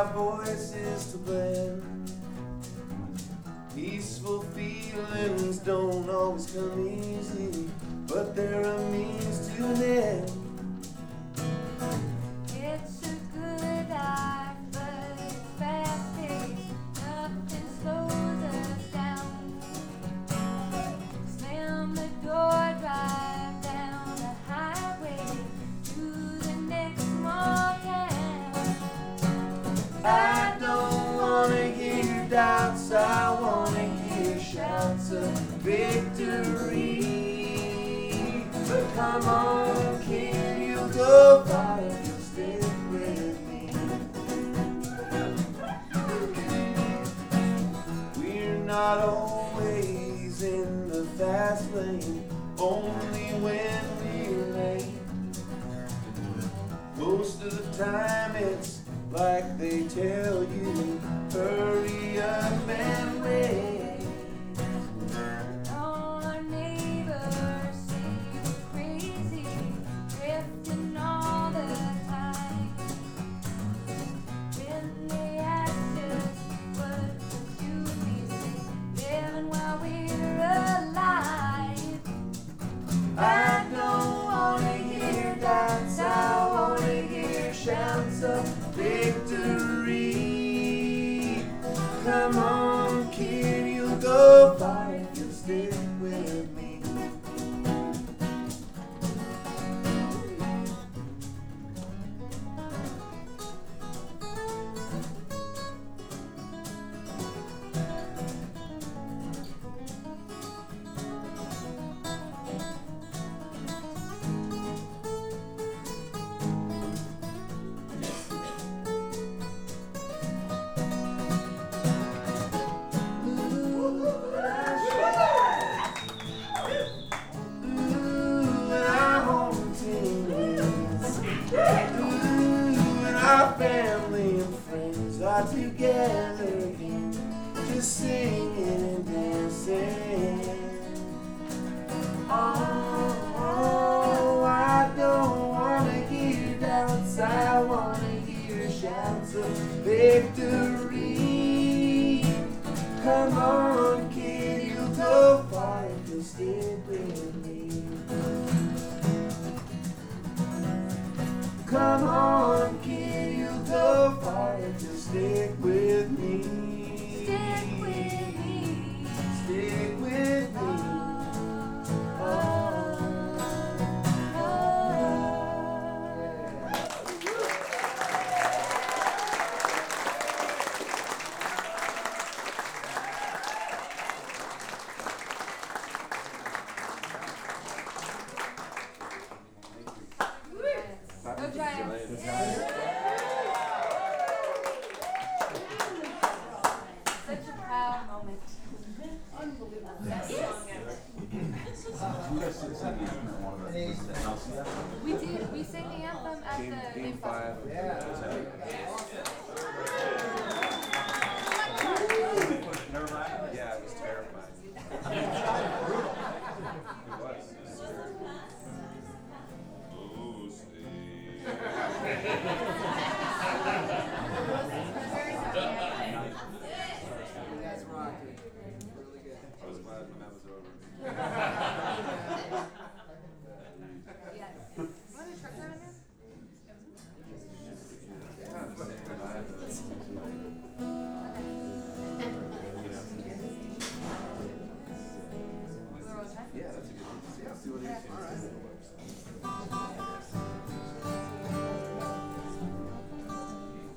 voices to blend. Peaceful feelings don't always come easy, but they're a means to an end. It's a good life, but it's fast-paced. Nothing slows us down. Slam the door, drive down the highway to the next small town. I don't wanna hear doubts, I wanna hear shouts of victory. But come on, kid, you'll go far if you'll stay with me. We're not always in the fast lane, only when we're late. Most of the time it's like they tell you, hurry up and wait. All our neighbors say we're crazy, drifting all the time. When they ask us what should we say, living while we're alive. I don't wanna hear doubts, I wanna hear shouts of victory. Come on, kid, you'll go far if you stick with me. Our family and friends are together again, just singing and dancing. Oh, I don't wanna hear doubts, I wanna hear shouts of victory. Come on, kid, you'll go far if you'll stick with me. Come on, kid, you'll go far if you'll stick with me. Stick with me. Stick with me. Go Giants. Such a proud moment. We did. We sang the anthem at the Game 5.